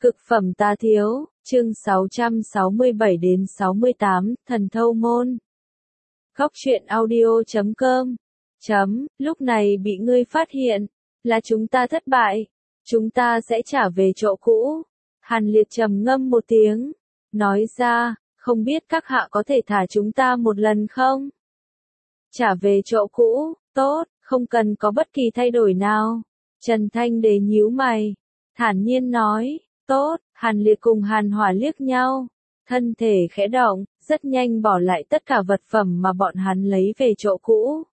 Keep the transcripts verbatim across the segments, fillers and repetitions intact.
Cực phẩm tá thiếu, chương sáu trăm sáu mươi bảy đến sáu mươi tám, thần thâu môn. Góc truyện audio chấm com. Chấm, lúc này bị ngươi phát hiện, là chúng ta thất bại. Chúng ta sẽ trả về chỗ cũ. Hàn Liệt trầm ngâm một tiếng, nói ra, không biết các hạ có thể thả chúng ta một lần không? Trả về chỗ cũ, tốt, không cần có bất kỳ thay đổi nào. Trần Thanh Đế nhíu mày, thản nhiên nói, tốt. Hàn Liệt cùng Hàn Hỏa liếc nhau, thân thể khẽ động, rất nhanh bỏ lại tất cả vật phẩm mà bọn hắn lấy về chỗ cũ.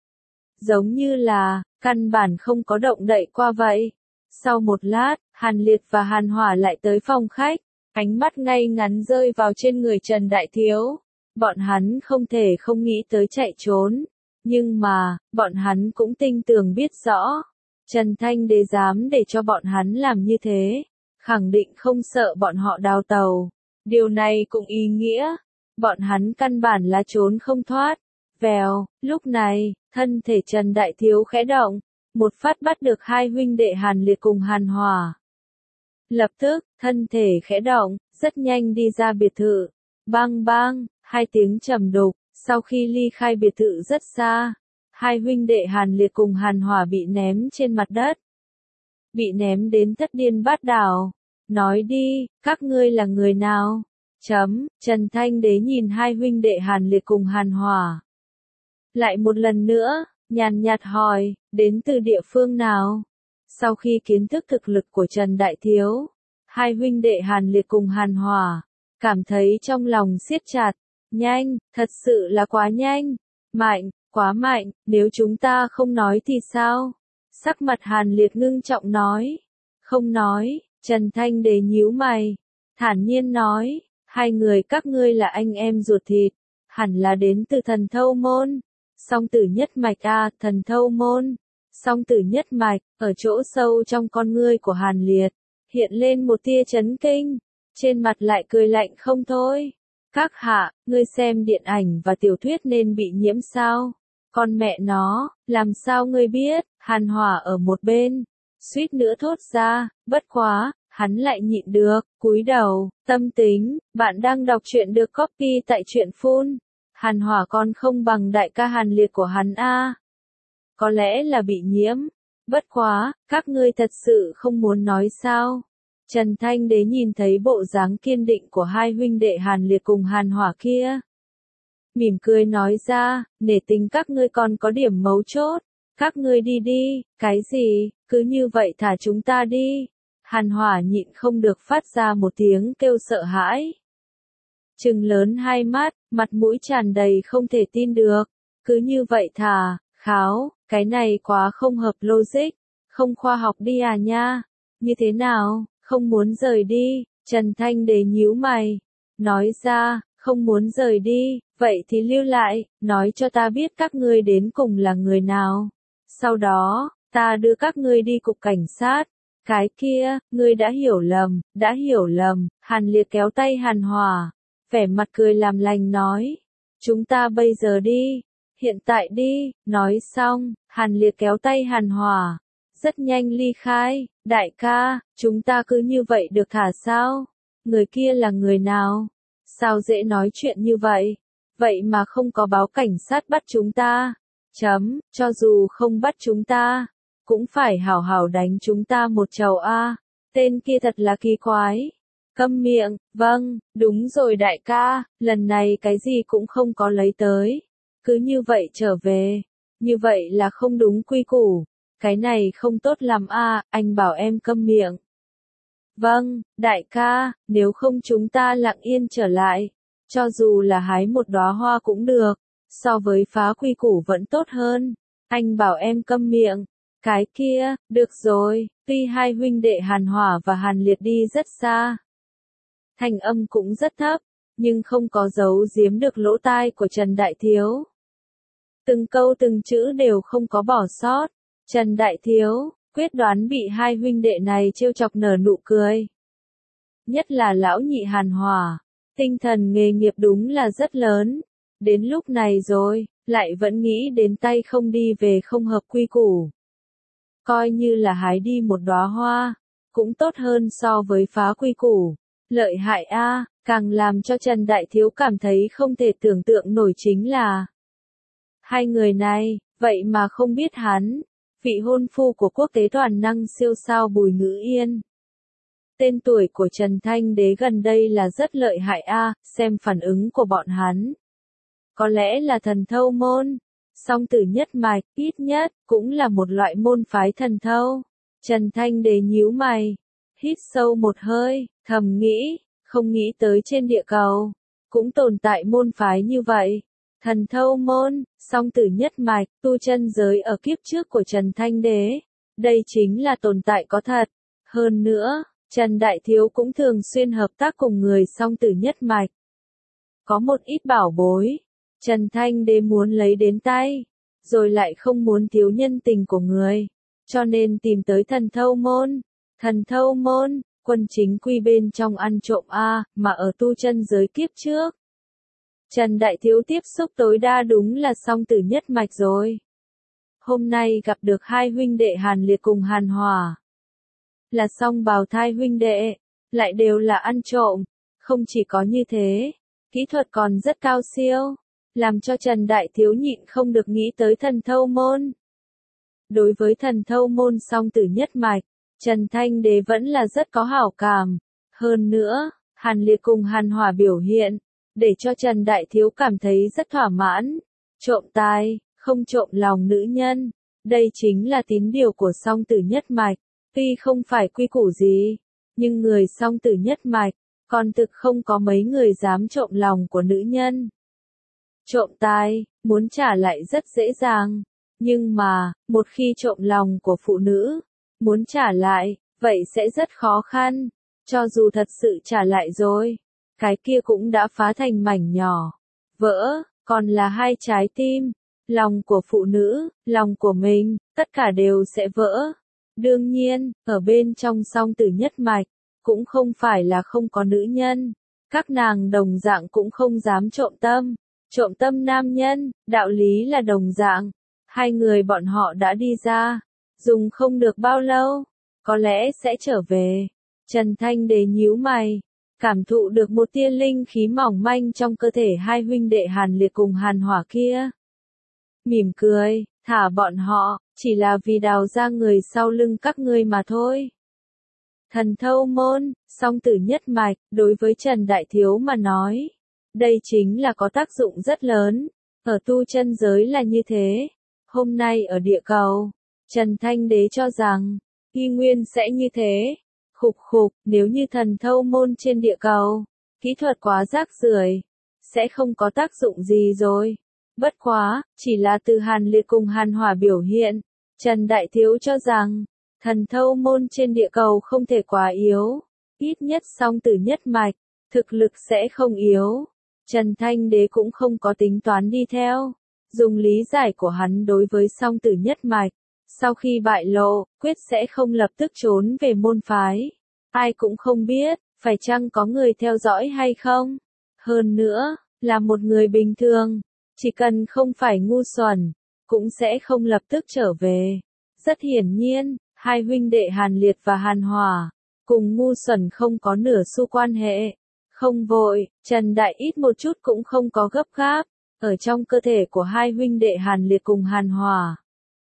Giống như là, căn bản không có động đậy qua vậy. Sau một lát, Hàn Liệt và Hàn Hỏa lại tới phòng khách, ánh mắt ngay ngắn rơi vào trên người Trần Đại Thiếu. Bọn hắn không thể không nghĩ tới chạy trốn, nhưng mà, bọn hắn cũng tinh tường biết rõ, Trần Thanh Đế dám để cho bọn hắn làm như thế, khẳng định không sợ bọn họ đào tàu. Điều này cũng ý nghĩa, bọn hắn căn bản là trốn không thoát. Vèo, lúc này, thân thể Trần Đại Thiếu khẽ động, một phát bắt được hai huynh đệ Hàn Liệt cùng Hàn Hỏa. Lập tức, thân thể khẽ động, rất nhanh đi ra biệt thự. Bang bang, hai tiếng trầm đục, sau khi ly khai biệt thự rất xa, hai huynh đệ Hàn Liệt cùng Hàn Hỏa bị ném trên mặt đất. Bị ném đến thất điên bát đảo. Nói đi, các ngươi là người nào? Chấm, Trần Thanh Đế nhìn hai huynh đệ Hàn Liệt cùng Hàn Hỏa. Lại một lần nữa, nhàn nhạt hỏi, đến từ địa phương nào? Sau khi kiến thức thực lực của Trần Đại Thiếu, hai huynh đệ Hàn Liệt cùng Hàn Hỏa, cảm thấy trong lòng siết chặt. Nhanh, thật sự là quá nhanh. Mạnh, quá mạnh, nếu chúng ta không nói thì sao? Sắc mặt Hàn Liệt ngưng trọng nói. Không nói. Trần Thanh Đế nhíu mày, thản nhiên nói, hai người các ngươi là anh em ruột thịt, hẳn là đến từ thần thâu môn. Song tử nhất mạch à, thần thâu môn. Song tử nhất mạch, ở chỗ sâu trong con ngươi của Hàn Liệt, hiện lên một tia chấn kinh, trên mặt lại cười lạnh không thôi. Các hạ, ngươi xem điện ảnh và tiểu thuyết nên bị nhiễm sao? Con mẹ nó, làm sao ngươi biết? Hàn Hỏa ở một bên, suýt nữa thốt ra, bất quá, hắn lại nhịn được, cúi đầu, tâm tính, bạn đang đọc truyện được copy tại truyện phun. Hàn Hỏa còn không bằng đại ca Hàn Liệt của hắn a. Có lẽ là bị nhiễm, bất quá, các ngươi thật sự không muốn nói sao? Trần Thanh Đế nhìn thấy bộ dáng kiên định của hai huynh đệ Hàn Liệt cùng Hàn Hỏa kia. Mỉm cười nói ra, nể tình các ngươi còn có điểm mấu chốt. Các ngươi đi đi, cái gì, cứ như vậy thả chúng ta đi. Hàn Hỏa nhịn không được phát ra một tiếng kêu sợ hãi. Trừng lớn hai mắt, mặt mũi tràn đầy không thể tin được. Cứ như vậy thả, kháo, cái này quá không hợp logic, không khoa học đi à nha. Như thế nào, không muốn rời đi? Trần Thanh Đế nhíu mày, nói ra, không muốn rời đi, vậy thì lưu lại, nói cho ta biết các ngươi đến cùng là người nào. Sau đó, ta đưa các ngươi đi cục cảnh sát. Cái kia, ngươi đã hiểu lầm, đã hiểu lầm. Hàn Liệt kéo tay Hàn Hỏa, vẻ mặt cười làm lành nói. Chúng ta bây giờ đi, hiện tại đi. Nói xong, Hàn Liệt kéo tay Hàn Hỏa, rất nhanh ly khai. Đại ca, chúng ta cứ như vậy được thả sao? Người kia là người nào? Sao dễ nói chuyện như vậy? Vậy mà không có báo cảnh sát bắt chúng ta. Chấm, cho dù không bắt chúng ta, cũng phải hảo hảo đánh chúng ta một trầu a. Tên kia thật là kỳ quái. Câm miệng, vâng, đúng rồi đại ca, lần này cái gì cũng không có lấy tới. Cứ như vậy trở về, như vậy là không đúng quy củ. Cái này không tốt lắm a, anh bảo em câm miệng. Vâng, đại ca, nếu không chúng ta lặng yên trở lại, cho dù là hái một đóa hoa cũng được. So với phá quy củ vẫn tốt hơn. Anh bảo em câm miệng. Cái kia, được rồi. Tuy hai huynh đệ Hàn Hỏa và Hàn Liệt đi rất xa, thanh âm cũng rất thấp, nhưng không có giấu giếm được lỗ tai của Trần Đại Thiếu. Từng câu từng chữ đều không có bỏ sót. Trần Đại Thiếu quyết đoán bị hai huynh đệ này trêu chọc nở nụ cười. Nhất là lão nhị Hàn Hỏa, tinh thần nghề nghiệp đúng là rất lớn. Đến lúc này rồi, lại vẫn nghĩ đến tay không đi về không hợp quy củ. Coi như là hái đi một đóa hoa, cũng tốt hơn so với phá quy củ. Lợi hại a, càng làm cho Trần Đại Thiếu cảm thấy không thể tưởng tượng nổi chính là hai người này, vậy mà không biết hắn, vị hôn phu của quốc tế toàn năng siêu sao Bùi Ngữ Yên. Tên tuổi của Trần Thanh Đế gần đây là rất lợi hại a, xem phản ứng của bọn hắn. Có lẽ là thần thâu môn, song tử nhất mạch, ít nhất, cũng là một loại môn phái thần thâu. Trần Thanh Đế nhíu mày, hít sâu một hơi, thầm nghĩ, không nghĩ tới trên địa cầu, cũng tồn tại môn phái như vậy. Thần thâu môn, song tử nhất mạch, tu chân giới ở kiếp trước của Trần Thanh Đế. Đây chính là tồn tại có thật. Hơn nữa, Trần Đại Thiếu cũng thường xuyên hợp tác cùng người song tử nhất mạch. Có một ít bảo bối, Trần Thanh Đế muốn lấy đến tay, rồi lại không muốn thiếu nhân tình của người, cho nên tìm tới thần thâu môn. Thần thâu môn, quân chính quy bên trong ăn trộm A, mà ở tu chân giới kiếp trước. Trần Đại Thiếu tiếp xúc tối đa đúng là song tử nhất mạch rồi. Hôm nay gặp được hai huynh đệ Hàn Liệt cùng Hàn Hòa. Là song bào thai huynh đệ, lại đều là ăn trộm. Không chỉ có như thế, kỹ thuật còn rất cao siêu, làm cho Trần Đại Thiếu nhịn không được nghĩ tới thần thâu môn. Đối với thần thâu môn song tử nhất mạch, Trần Thanh Đế vẫn là rất có hảo cảm. Hơn nữa, Hàn Liệt cùng Hàn Hòa biểu hiện, để cho Trần Đại Thiếu cảm thấy rất thỏa mãn. Trộm tài, không trộm lòng nữ nhân. Đây chính là tín điều của song tử nhất mạch. Tuy không phải quy củ gì, nhưng người song tử nhất mạch, còn thực không có mấy người dám trộm lòng của nữ nhân. Trộm tài, muốn trả lại rất dễ dàng. Nhưng mà, một khi trộm lòng của phụ nữ, muốn trả lại, vậy sẽ rất khó khăn. Cho dù thật sự trả lại rồi, cái kia cũng đã phá thành mảnh nhỏ, vỡ, còn là hai trái tim, lòng của phụ nữ, lòng của mình, tất cả đều sẽ vỡ. Đương nhiên, ở bên trong song tử nhất mạch, cũng không phải là không có nữ nhân, các nàng đồng dạng cũng không dám trộm tâm, trộm tâm nam nhân, đạo lý là đồng dạng. Hai người bọn họ đã đi ra, dùng không được bao lâu, có lẽ sẽ trở về. Trần Thanh Đế nhíu mày, cảm thụ được một tia linh khí mỏng manh trong cơ thể hai huynh đệ Hàn Liệt cùng Hàn Hỏa kia. Mỉm cười, thả bọn họ, chỉ là vì đào ra người sau lưng các ngươi mà thôi. Thần thâu môn, song tử nhất mạch, đối với Trần Đại Thiếu mà nói, đây chính là có tác dụng rất lớn, ở tu chân giới là như thế. Hôm nay ở địa cầu, Trần Thanh Đế cho rằng, y nguyên sẽ như thế. Khục khục, nếu như thần thâu môn trên địa cầu, kỹ thuật quá rác rưởi, sẽ không có tác dụng gì rồi. Bất quá, chỉ là từ Hàn Liệt cùng Hàn Hỏa biểu hiện, Trần Đại Thiếu cho rằng, thần thâu môn trên địa cầu không thể quá yếu, ít nhất song tử nhất mạch, thực lực sẽ không yếu. Trần Thanh Đế cũng không có tính toán đi theo, dùng lý giải của hắn đối với song tử nhất mạch, sau khi bại lộ, quyết sẽ không lập tức trốn về môn phái. Ai cũng không biết, phải chăng có người theo dõi hay không. Hơn nữa, là một người bình thường, chỉ cần không phải ngu xuẩn, cũng sẽ không lập tức trở về. Rất hiển nhiên, hai huynh đệ Hàn Liệt và Hàn Hòa, cùng ngu xuẩn không có nửa xu quan hệ. Không vội, Trần Đại ít một chút cũng không có gấp gáp, ở trong cơ thể của hai huynh đệ Hàn Liệt cùng Hàn Hòa.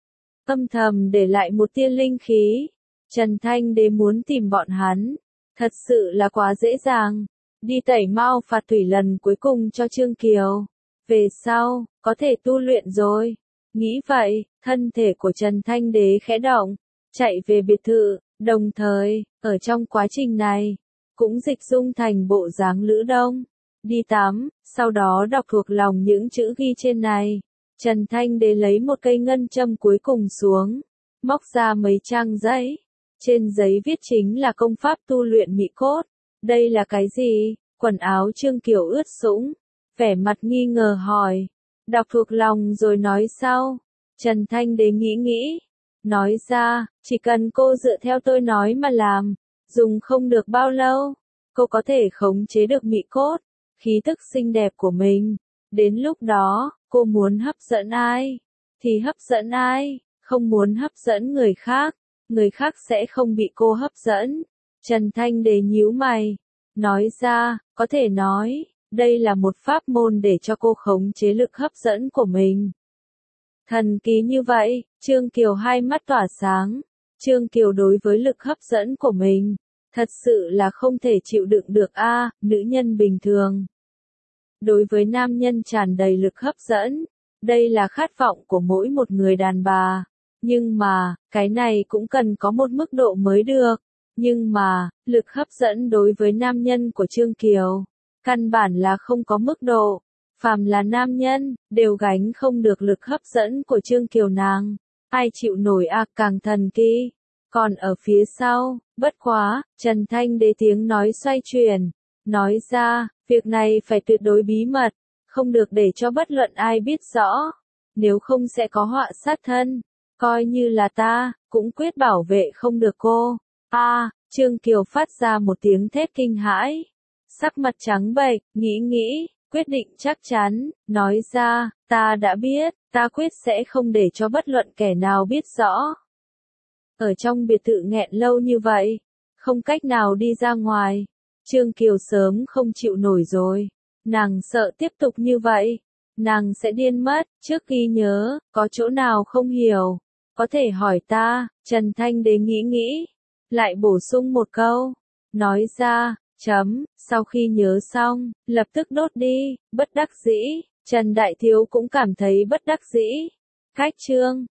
Âm thầm để lại một tia linh khí, Trần Thanh Đế muốn tìm bọn hắn, thật sự là quá dễ dàng, đi tẩy mau phạt thủy lần cuối cùng cho Trương Kiều. Về sau, có thể tu luyện rồi. Nghĩ vậy, thân thể của Trần Thanh Đế khẽ động, chạy về biệt thự, đồng thời, ở trong quá trình này, cũng dịch dung thành bộ dáng Lữ Đông. Đi tắm, sau đó đọc thuộc lòng những chữ ghi trên này. Trần Thanh Đế lấy một cây ngân châm cuối cùng xuống, móc ra mấy trang giấy. Trên giấy viết chính là công pháp tu luyện mị cốt. Đây là cái gì? Quần áo Trương Kiều ướt sũng, vẻ mặt nghi ngờ hỏi. Đọc thuộc lòng rồi nói sau. Trần Thanh Đế nghĩ nghĩ, nói ra, chỉ cần cô dựa theo tôi nói mà làm, dùng không được bao lâu, cô có thể khống chế được mị cốt, khí tức xinh đẹp của mình. Đến lúc đó, cô muốn hấp dẫn ai, thì hấp dẫn ai, không muốn hấp dẫn người khác, người khác sẽ không bị cô hấp dẫn. Trần Thanh Đế nhíu mày, nói ra, có thể nói, đây là một pháp môn để cho cô khống chế lực hấp dẫn của mình. Thần kỳ như vậy, Trương Kiều hai mắt tỏa sáng. Trương Kiều đối với lực hấp dẫn của mình, thật sự là không thể chịu đựng được a, nữ nhân bình thường. Đối với nam nhân tràn đầy lực hấp dẫn, đây là khát vọng của mỗi một người đàn bà. Nhưng mà, cái này cũng cần có một mức độ mới được. Nhưng mà, lực hấp dẫn đối với nam nhân của Trương Kiều, căn bản là không có mức độ. Phàm là nam nhân, đều gánh không được lực hấp dẫn của Trương Kiều nàng. Ai chịu nổi a, càng thần kỳ. Còn ở phía sau, bất quá, Trần Thanh Đế tiếng nói xoay chuyển. Nói ra, việc này phải tuyệt đối bí mật, không được để cho bất luận ai biết rõ. Nếu không sẽ có họa sát thân. Coi như là ta, cũng quyết bảo vệ không được cô. A, Trương Kiều phát ra một tiếng thét kinh hãi. Sắc mặt trắng bệch, nghĩ nghĩ, quyết định chắc chắn, nói ra, ta đã biết, ta quyết sẽ không để cho bất luận kẻ nào biết rõ. Ở trong biệt thự nghẹn lâu như vậy, không cách nào đi ra ngoài. Trương Kiều sớm không chịu nổi rồi. Nàng sợ tiếp tục như vậy, nàng sẽ điên mất. Trước khi nhớ, có chỗ nào không hiểu, có thể hỏi ta. Trần Thanh Đế nghĩ nghĩ, lại bổ sung một câu, nói ra, chấm, sau khi nhớ xong, lập tức đốt đi. Bất đắc dĩ, Trần Đại Thiếu cũng cảm thấy bất đắc dĩ. Cách chương